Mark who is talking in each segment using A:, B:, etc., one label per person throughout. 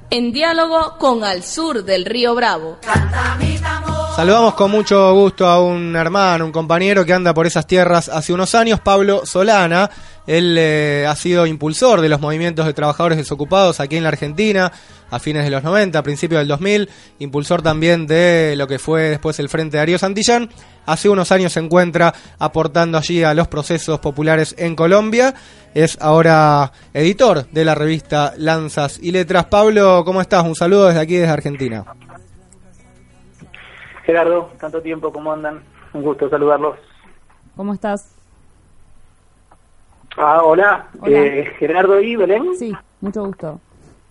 A: en diálogo con Al Sur del Río Bravo.
B: Saludamos con mucho gusto a un hermano, un compañero que anda por esas tierras hace unos años, Pablo Solana. Él ha sido impulsor de los movimientos de trabajadores desocupados aquí en la Argentina a fines de los 90, a principios del 2000, impulsor también de lo que fue después el Frente Darío Santillán. Hace unos años se encuentra aportando allí a los procesos populares en Colombia. Es ahora editor de la revista Lanzas y Letras. Pablo, ¿cómo estás? Un saludo desde aquí, desde Argentina.
C: Gerardo, tanto tiempo, ¿cómo andan? Un gusto saludarlos.
D: ¿Cómo estás?
C: Hola. Gerardo y Belén.
D: Sí, mucho gusto.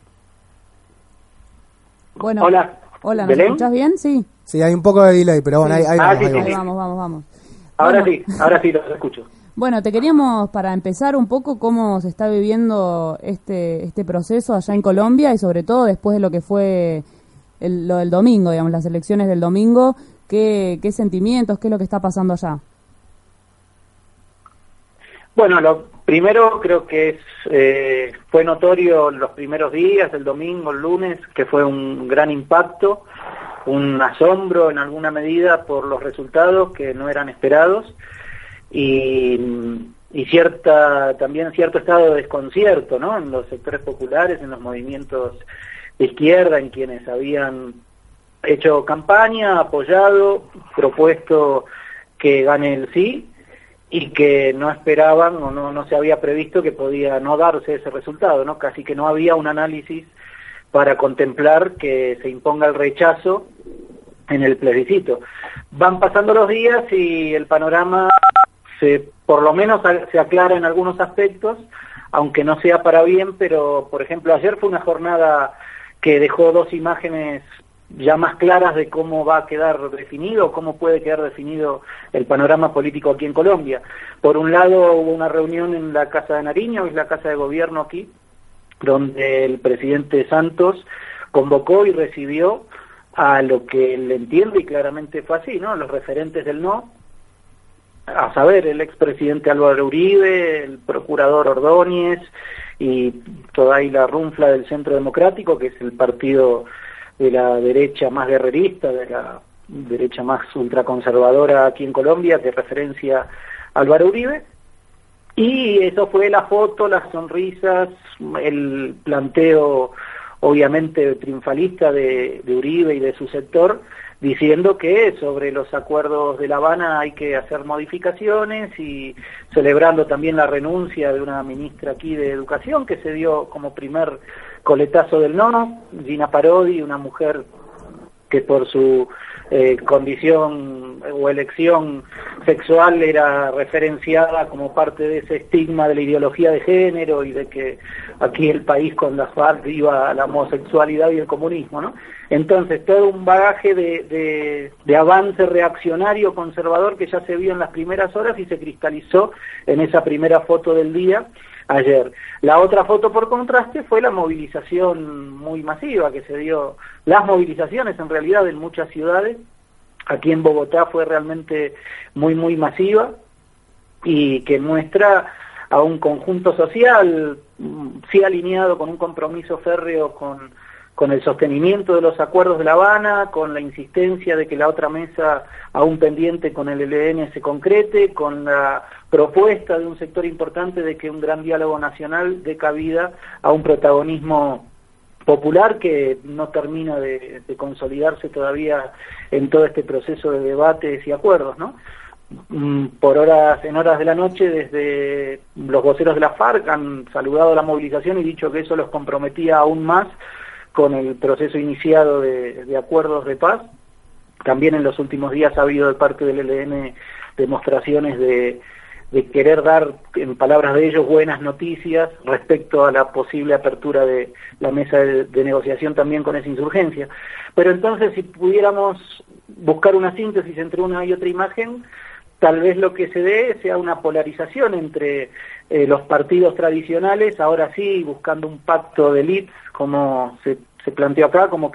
D: Bueno,
C: hola.
D: ¿Me
C: ¿Belén?
D: escuchás bien? Sí.
B: Sí, hay un poco de delay, pero bueno,
D: sí.
B: ahí
D: Vamos.
C: Ahora
D: bueno,
C: sí, los escucho.
D: Bueno, te queríamos, para empezar un poco, cómo se está viviendo este proceso allá en Colombia y sobre todo después de lo que fue lo del domingo, digamos, las elecciones del domingo. ¿Qué sentimientos, qué es lo que está pasando allá?
C: Bueno, lo primero creo que fue notorio los primeros días, el domingo, el lunes, que fue un gran impacto, un asombro en alguna medida por los resultados que no eran esperados y también cierto estado de desconcierto, ¿no? En los sectores populares, en los movimientos de izquierda, en quienes habían hecho campaña, apoyado, propuesto que gane el sí, y que no esperaban o no se había previsto que podía no darse ese resultado, ¿no? Casi que no había un análisis para contemplar que se imponga el rechazo en el plebiscito. Van pasando los días y el panorama por lo menos se aclara en algunos aspectos, aunque no sea para bien, pero por ejemplo ayer fue una jornada que dejó dos imágenes ya más claras de cómo va a quedar definido, cómo puede quedar definido el panorama político aquí en Colombia. Por un lado hubo una reunión en la Casa de Nariño, que es la Casa de Gobierno aquí, donde el presidente Santos convocó y recibió a lo que él entiende y claramente fue así, ¿no? Los referentes del no, a saber, el expresidente Álvaro Uribe, el procurador Ordóñez y toda ahí la runfla del Centro Democrático, que es el partido de la derecha más guerrerista, de la derecha más ultraconservadora aquí en Colombia, que referencia a Álvaro Uribe. Y eso fue la foto, las sonrisas, el planteo obviamente triunfalista de Uribe y de su sector, diciendo que sobre los acuerdos de La Habana hay que hacer modificaciones y celebrando también la renuncia de una ministra aquí de Educación que se dio como primer coletazo del no, Gina Parodi, una mujer que por su condición o elección sexual era referenciada como parte de ese estigma de la ideología de género y de que aquí el país con las FARC iba a la homosexualidad y el comunismo, ¿no? Entonces todo un bagaje de avance reaccionario conservador que ya se vio en las primeras horas y se cristalizó en esa primera foto del día ayer. La otra foto por contraste fue la movilización muy masiva que se dio, las movilizaciones en realidad en muchas ciudades. Aquí en Bogotá fue realmente muy masiva y que muestra a un conjunto social sí alineado con un compromiso férreo con el sostenimiento de los acuerdos de La Habana, con la insistencia de que la otra mesa aún pendiente con el ELN se concrete, con la propuesta de un sector importante de que un gran diálogo nacional dé cabida a un protagonismo popular que no termina de consolidarse todavía en todo este proceso de debates y acuerdos, ¿no? En horas de la noche, desde los voceros de la FARC han saludado la movilización y dicho que eso los comprometía aún más con el proceso iniciado de acuerdos de paz. También en los últimos días ha habido de parte del ELN demostraciones de querer dar, en palabras de ellos, buenas noticias respecto a la posible apertura de la mesa de negociación también con esa insurgencia. Pero entonces, si pudiéramos buscar una síntesis entre una y otra imagen, tal vez lo que se dé sea una polarización entre los partidos tradicionales, ahora sí, buscando un pacto de élites, como se planteó acá, como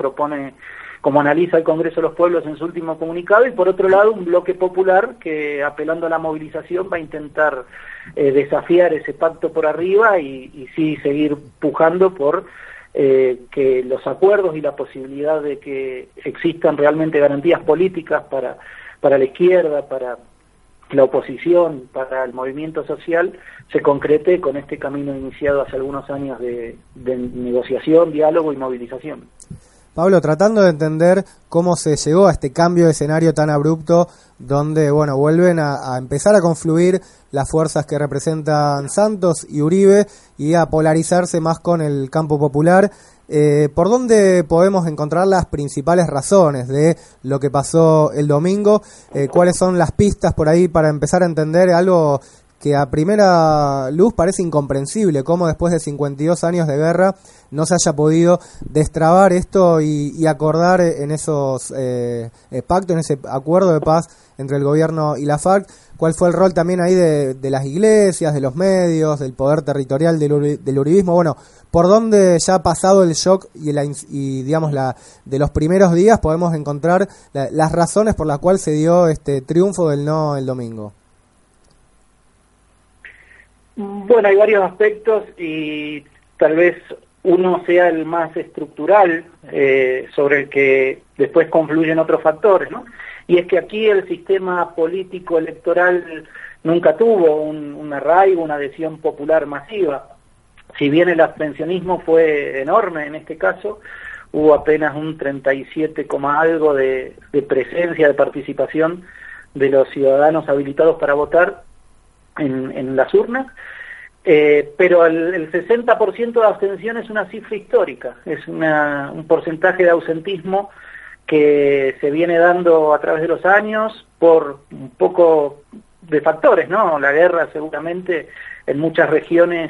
C: analiza el Congreso de los Pueblos en su último comunicado, y por otro lado un bloque popular que, apelando a la movilización, va a intentar desafiar ese pacto por arriba y sí seguir pujando por que los acuerdos y la posibilidad de que existan realmente garantías políticas para la izquierda, para la oposición, para el movimiento social, se concrete con este camino iniciado hace algunos años de negociación, diálogo y movilización.
B: Pablo, tratando de entender cómo se llegó a este cambio de escenario tan abrupto, donde bueno, vuelven a empezar a confluir las fuerzas que representan Santos y Uribe y a polarizarse más con el campo popular. ¿Por dónde podemos encontrar las principales razones de lo que pasó el domingo? ¿Cuáles son las pistas por ahí para empezar a entender algo que a primera luz parece incomprensible, cómo después de 52 años de guerra no se haya podido destrabar esto y acordar en esos pactos, en ese acuerdo de paz entre el gobierno y la FARC? ¿Cuál fue el rol también ahí de las iglesias, de los medios, del poder territorial del uribismo? Bueno, ¿por dónde ya ha pasado el shock y digamos de los primeros días podemos encontrar las razones por las cuales se dio este triunfo del no el domingo?
C: Bueno, hay varios aspectos y tal vez uno sea el más estructural, sobre el que después confluyen otros factores, ¿no? Y es que aquí el sistema político electoral nunca tuvo un arraigo, una adhesión popular masiva. Si bien el abstencionismo fue enorme en este caso, hubo apenas un 37, algo de presencia, de participación de los ciudadanos habilitados para votar en las urnas, pero el 60% de abstención es una cifra histórica, es un porcentaje de ausentismo que se viene dando a través de los años por un poco de factores, ¿no? La guerra seguramente en muchas regiones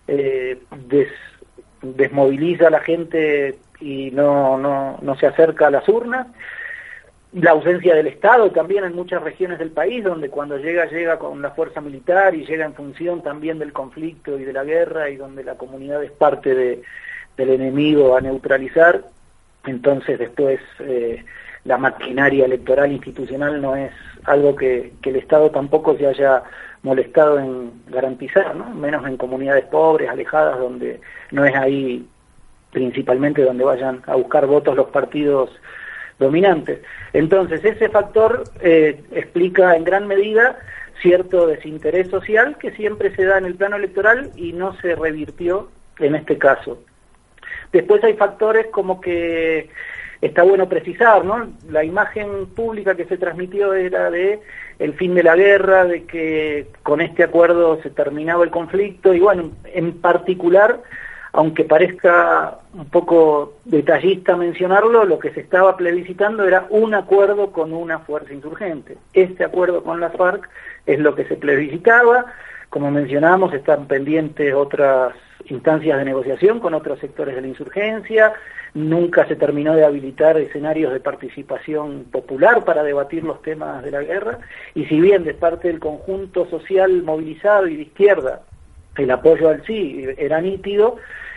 C: desmoviliza a la gente y no se acerca a las urnas. La ausencia del Estado también en muchas regiones del país, donde cuando llega con la fuerza militar y llega en función también del conflicto y de la guerra, y donde la comunidad es parte del enemigo a neutralizar. Entonces después la maquinaria electoral institucional no es algo que el Estado tampoco se haya molestado en garantizar, ¿no? Menos en comunidades pobres, alejadas, donde no es ahí principalmente donde vayan a buscar votos los partidos dominantes. Entonces ese factor explica en gran medida cierto desinterés social que siempre se da en el plano electoral y no se revirtió en este caso. Después hay factores como que está bueno precisar, ¿no? La imagen pública que se transmitió era de el fin de la guerra, de que con este acuerdo se terminaba el conflicto, y bueno, en particular, aunque parezca un poco detallista mencionarlo, lo que se estaba plebiscitando era un acuerdo con una fuerza insurgente. Este acuerdo con la FARC es lo que se plebiscitaba. Como mencionamos, están pendientes otras instancias de negociación con otros sectores de la insurgencia. Nunca se terminó de habilitar escenarios de participación popular para debatir los temas de la guerra. Y si bien de parte del conjunto social movilizado y de izquierda el apoyo al sí era nítido,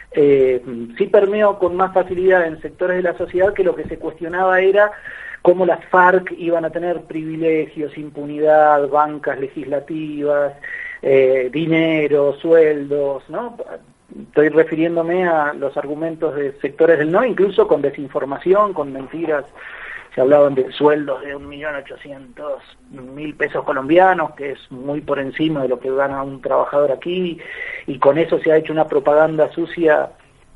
C: sí permeó con más facilidad en sectores de la sociedad que lo que se cuestionaba era cómo las FARC iban a tener privilegios, impunidad, bancas legislativas, dinero, sueldos, ¿no? Estoy refiriéndome a los argumentos de sectores del no, incluso con desinformación, con mentiras. Se hablaban de sueldos de 1.800.000 pesos colombianos, que es muy por encima de lo que gana un trabajador aquí, y con eso se ha hecho una propaganda sucia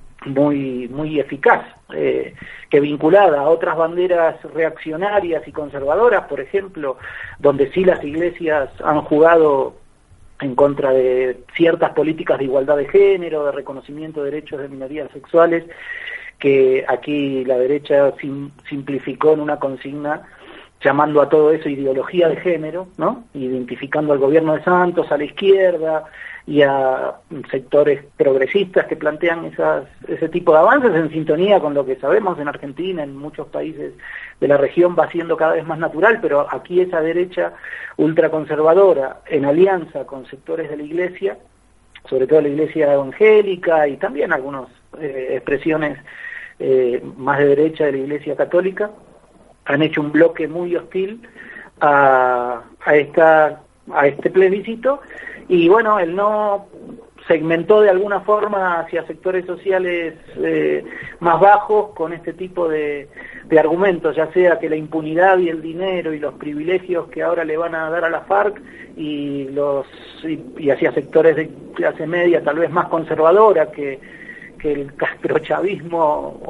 C: muy eficaz, que vinculada a otras banderas reaccionarias y conservadoras, por ejemplo, donde sí las iglesias han jugado en contra de ciertas políticas de igualdad de género, de reconocimiento de derechos de minorías sexuales, que aquí la derecha simplificó en una consigna llamando a todo eso ideología de género, ¿no? Identificando al gobierno de Santos, a la izquierda y a sectores progresistas que plantean ese tipo de avances en sintonía con lo que sabemos en Argentina, en muchos países de la región va siendo cada vez más natural, pero aquí esa derecha ultraconservadora en alianza con sectores de la iglesia, sobre todo la iglesia evangélica y también algunas expresiones más de derecha de la iglesia católica, han hecho un bloque muy hostil a este plebiscito, y bueno, el no segmentó de alguna forma hacia sectores sociales más bajos con este tipo de argumentos, ya sea que la impunidad y el dinero y los privilegios que ahora le van a dar a la FARC y hacia sectores de clase media tal vez más conservadora que el castrochavismo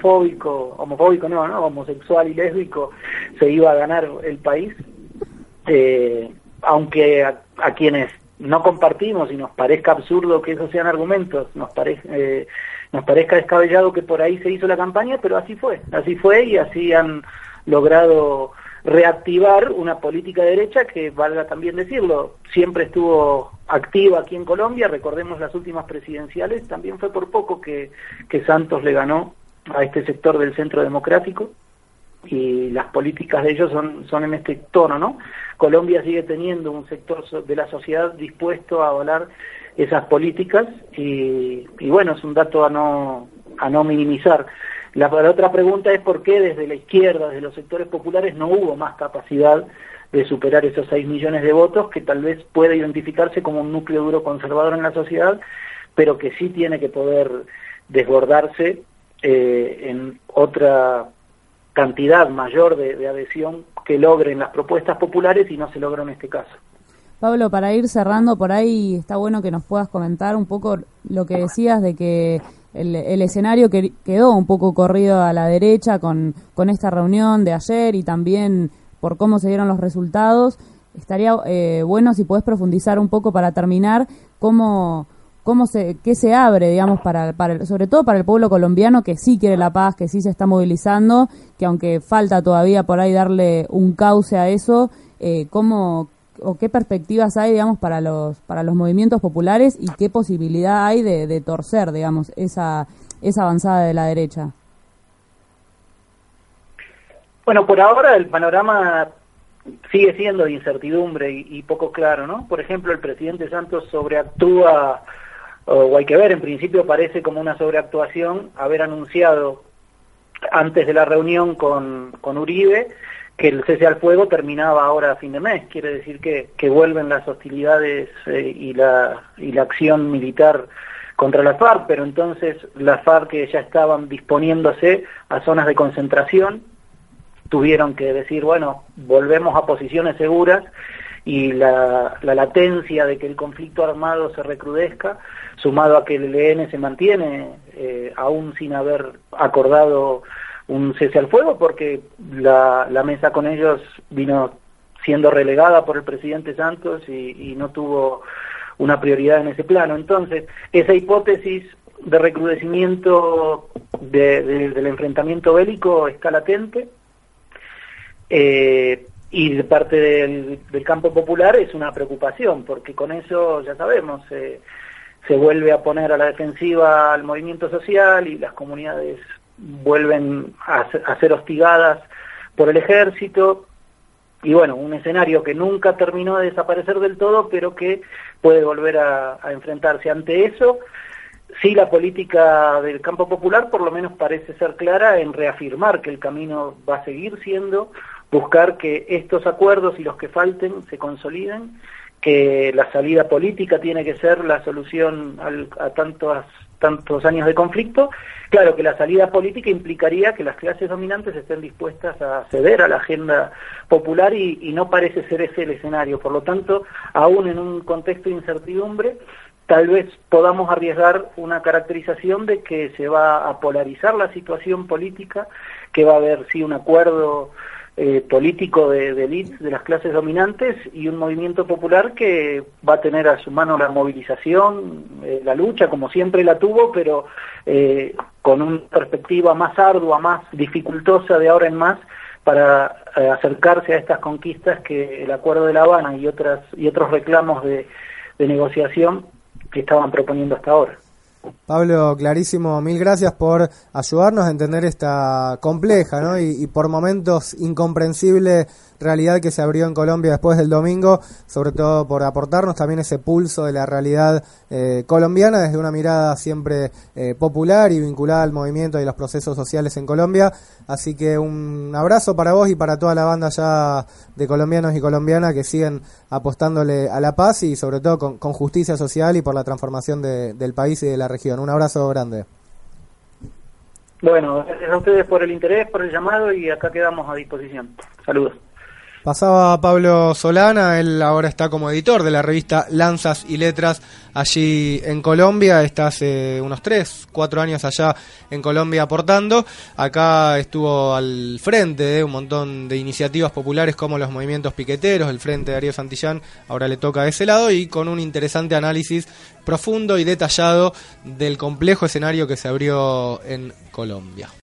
C: homosexual y lésbico se iba a ganar el país, aunque a quienes no compartimos y nos parezca absurdo que esos sean argumentos, nos parezca descabellado que por ahí se hizo la campaña, pero así fue y así han logrado reactivar una política de derecha que, valga también decirlo, siempre estuvo activa aquí en Colombia. Recordemos las últimas presidenciales, también fue por poco que Santos le ganó a este sector del centro democrático, y las políticas de ellos son en este tono, ¿no? Colombia sigue teniendo un sector de la sociedad dispuesto a avalar esas políticas y bueno, es un dato a no minimizar. La otra pregunta es por qué desde la izquierda, desde los sectores populares, no hubo más capacidad de superar esos 6 millones de votos, que tal vez puede identificarse como un núcleo duro conservador en la sociedad, pero que sí tiene que poder desbordarse en otra cantidad mayor de adhesión que logren las propuestas populares, y no se logra en este caso.
D: Pablo, para ir cerrando, por ahí está bueno que nos puedas comentar un poco lo que decías de que el escenario quedó un poco corrido a la derecha con esta reunión de ayer y también por cómo se dieron los resultados. Estaría bueno si podés profundizar un poco para terminar qué se abre, digamos, sobre todo para el pueblo colombiano que sí quiere la paz, que sí se está movilizando, que aunque falta todavía por ahí darle un cauce a eso, qué perspectivas hay, digamos, para los movimientos populares y qué posibilidad hay de torcer, digamos, esa avanzada de la derecha.
C: Bueno, por ahora el panorama sigue siendo de incertidumbre y poco claro, ¿no? Por ejemplo, el presidente Santos sobreactúa, o hay que ver, en principio parece como una sobreactuación haber anunciado antes de la reunión con Uribe que el cese al fuego terminaba ahora a fin de mes. Quiere decir que vuelven las hostilidades y la acción militar contra la FARC, pero entonces las FARC ya estaban disponiéndose a zonas de concentración, tuvieron que decir, bueno, volvemos a posiciones seguras, y la latencia de que el conflicto armado se recrudezca, sumado a que el ELN se mantiene aún sin haber acordado un cese al fuego, porque la mesa con ellos vino siendo relegada por el presidente Santos y no tuvo una prioridad en ese plano. Entonces, esa hipótesis de recrudecimiento del enfrentamiento bélico está latente, y de parte del campo popular es una preocupación, porque con eso, ya sabemos, se vuelve a poner a la defensiva al movimiento social y las comunidades vuelven a ser hostigadas por el ejército, y bueno, un escenario que nunca terminó de desaparecer del todo, pero que puede volver a enfrentarse. Ante eso, sí, la política del campo popular por lo menos parece ser clara en reafirmar que el camino va a seguir siendo buscar que estos acuerdos y los que falten se consoliden, que la salida política tiene que ser la solución a tantos años de conflicto. Claro que la salida política implicaría que las clases dominantes estén dispuestas a ceder a la agenda popular, y no parece ser ese el escenario. Por lo tanto, aún en un contexto de incertidumbre, tal vez podamos arriesgar una caracterización de que se va a polarizar la situación política, que va a haber sí un acuerdo político de élites de las clases dominantes y un movimiento popular que va a tener a su mano la movilización, la lucha, como siempre la tuvo, pero con una perspectiva más ardua, más dificultosa de ahora en más, para acercarse a estas conquistas que el Acuerdo de La Habana y otros reclamos de negociación que estaban proponiendo hasta ahora.
B: Pablo, clarísimo, mil gracias por ayudarnos a entender esta compleja, ¿no? y por momentos incomprensible realidad que se abrió en Colombia después del domingo, sobre todo por aportarnos también ese pulso de la realidad colombiana desde una mirada siempre popular y vinculada al movimiento y los procesos sociales en Colombia. Así que un abrazo para vos y para toda la banda ya de colombianos y colombianas que siguen apostándole a la paz y sobre todo con justicia social y por la transformación del país y de la región. Un abrazo grande.
C: Bueno, gracias a ustedes por el interés, por el llamado y acá quedamos a disposición. Saludos.
B: Pasaba Pablo Solana, él ahora está como editor de la revista Lanzas y Letras allí en Colombia, está hace unos 3-4 años allá en Colombia aportando, acá estuvo al frente de un montón de iniciativas populares como los movimientos piqueteros, el Frente de Darío Santillán, ahora le toca a ese lado y con un interesante análisis profundo y detallado del complejo escenario que se abrió en Colombia.